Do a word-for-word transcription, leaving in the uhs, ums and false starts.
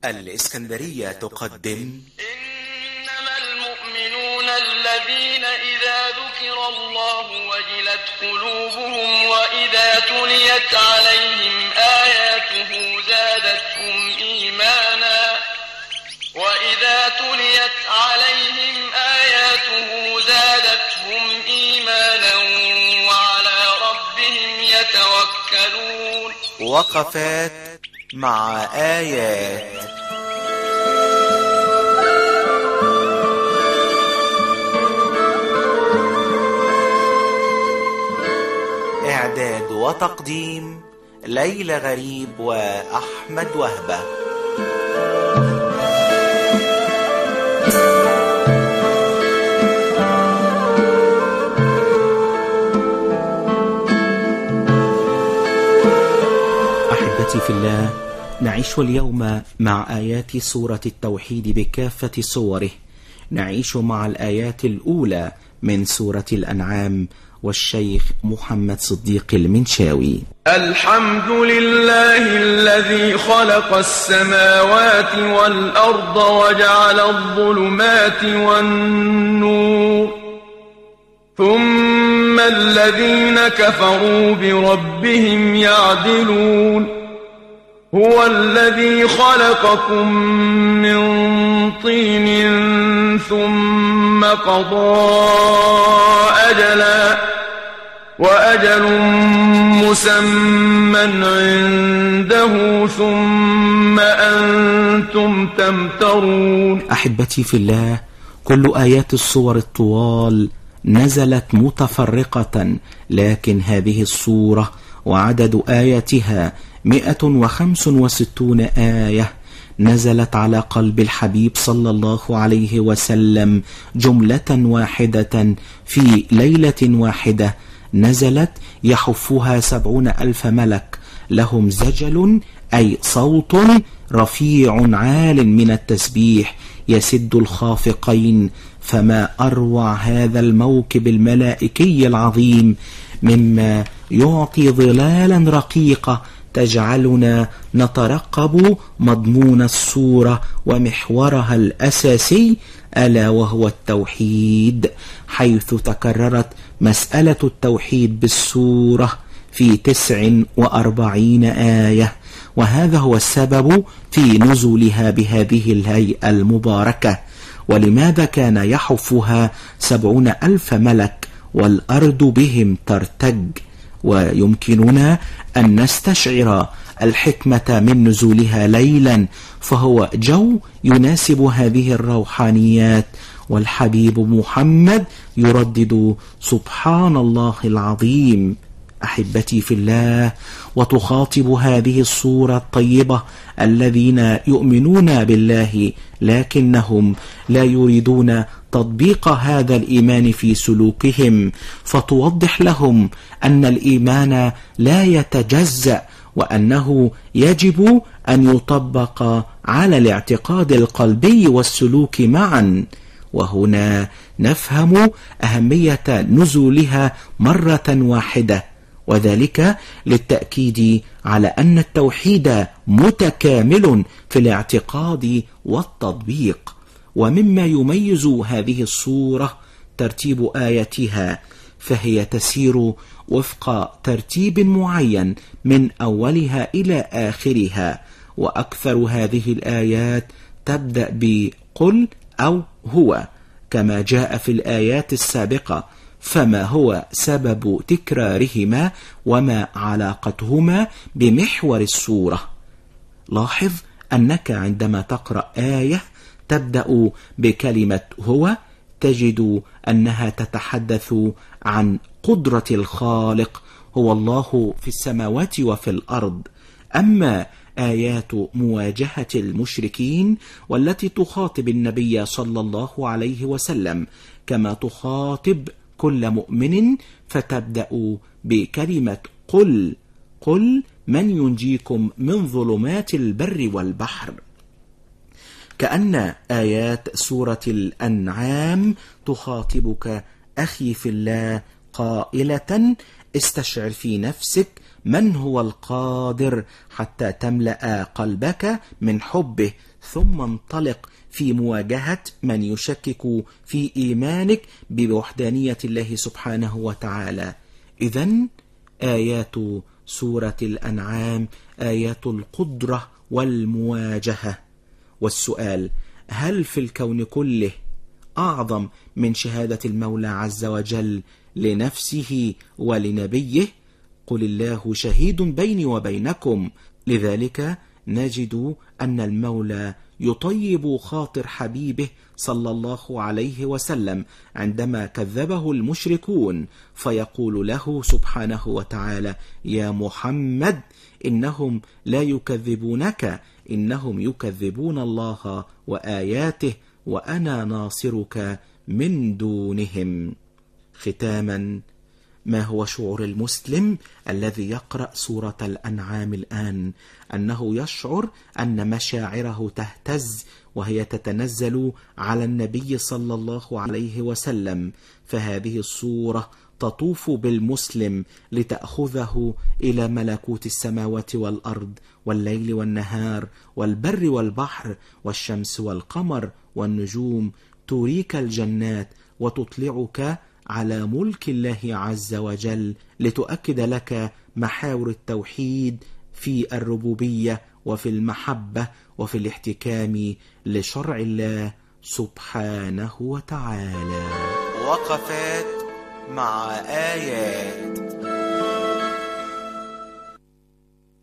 الإسكندرية تقدم إنما المؤمنون الذين إذا ذكر الله وجلت قلوبهم وإذا تليت عليهم آياته زادتهم إيمانا وإذا تليت عليهم آياته زادتهم إيمانا وعلى ربهم يتوكلون. وقفات مع آيات. إعداد وتقديم ليلى غريب وأحمد وهبة. أحبتي في الله، نعيش اليوم مع آيات سورة التوحيد بكافة صوره. نعيش مع الآيات الأولى من سورة الأنعام، والشيخ محمد صديق المنشاوي. الحمد لله الذي خلق السماوات والأرض وجعل الظلمات والنور، ثم الذين كفروا بربهم يعدلون. هو الذي خلقكم من طين ثم قضى أجلا وأجل مسمى عنده ثم أنتم تمترون. أحبتي في الله، كل آيات الصور الطوال نزلت متفرقة، لكن هذه الصورة وعدد آياتها مئة وخمس وستون آية نزلت على قلب الحبيب صلى الله عليه وسلم جملة واحدة في ليلة واحدة. نزلت يحفها سبعون ألف ملك، لهم زجل أي صوت رفيع عال من التسبيح يسد الخافقين. فما أروع هذا الموكب الملائكي العظيم، مما يعطي ظلالا رقيقة تجعلنا نترقب مضمون السورة ومحورها الأساسي، ألا وهو التوحيد، حيث تكررت مسألة التوحيد بالسورة في تسع وأربعين آية، وهذا هو السبب في نزولها بهذه الهيئة المباركة. ولماذا كان يحفها سبعون ألف ملك والأرض بهم ترتج؟ ويمكننا أن نستشعر الحكمة من نزولها ليلا، فهو جو يناسب هذه الروحانيات، والحبيب محمد يردد سبحان الله العظيم. أحبتي في الله، وتخاطب هذه الصورة الطيبة الذين يؤمنون بالله لكنهم لا يريدون تطبيق هذا الإيمان في سلوكهم، فتوضح لهم أن الإيمان لا يتجزأ، وأنه يجب أن يطبق على الاعتقاد القلبي والسلوك معا. وهنا نفهم أهمية نزولها مرة واحدة، وذلك للتأكيد على أن التوحيد متكامل في الاعتقاد والتطبيق. ومما يميز هذه الصورة ترتيب آياتها، فهي تسير وفق ترتيب معين من أولها إلى آخرها، وأكثر هذه الآيات تبدأ بقل أو هو كما جاء في الآيات السابقة. فما هو سبب تكرارهما وما علاقتهما بمحور السورة؟ لاحظ أنك عندما تقرأ آية تبدأ بكلمة هو تجد أنها تتحدث عن قدرة الخالق، هو الله في السماوات وفي الأرض. أما آيات مواجهة المشركين والتي تخاطب النبي صلى الله عليه وسلم كما تخاطب كل مؤمن، فتبدأ بكلمة قل قل من ينجيكم من ظلمات البر والبحر. كأن آيات سورة الأنعام تخاطبك أخي في الله قائلة: استشعر في نفسك من هو القادر حتى تملأ قلبك من حبه، ثم انطلق في مواجهة من يشكك في إيمانك بوحدانية الله سبحانه وتعالى. إذن آيات سورة الأنعام آيات القدرة والمواجهة. والسؤال: هل في الكون كله أعظم من شهادة المولى عز وجل لنفسه ولنبيه؟ قل الله شهيد بيني وبينكم. لذلك نجد أن المولى يطيب خاطر حبيبه صلى الله عليه وسلم عندما كذبه المشركون، فيقول له سبحانه وتعالى: يا محمد إنهم لا يكذبونك، إنهم يكذبون الله وآياته وأنا ناصرك من دونهم. ختاما، ما هو شعور المسلم الذي يقرأ سورة الأنعام الآن؟ أنه يشعر أن مشاعره تهتز وهي تتنزل على النبي صلى الله عليه وسلم، فهذه السورة تطوف بالمسلم لتأخذه إلى ملكوت السماوات والأرض والليل والنهار والبر والبحر والشمس والقمر والنجوم، تريك الجنات وتطلعك على ملك الله عز وجل، لتؤكد لك محاور التوحيد في الربوبية وفي المحبة وفي الاحتكام لشرع الله سبحانه وتعالى. وقفات مع آيات.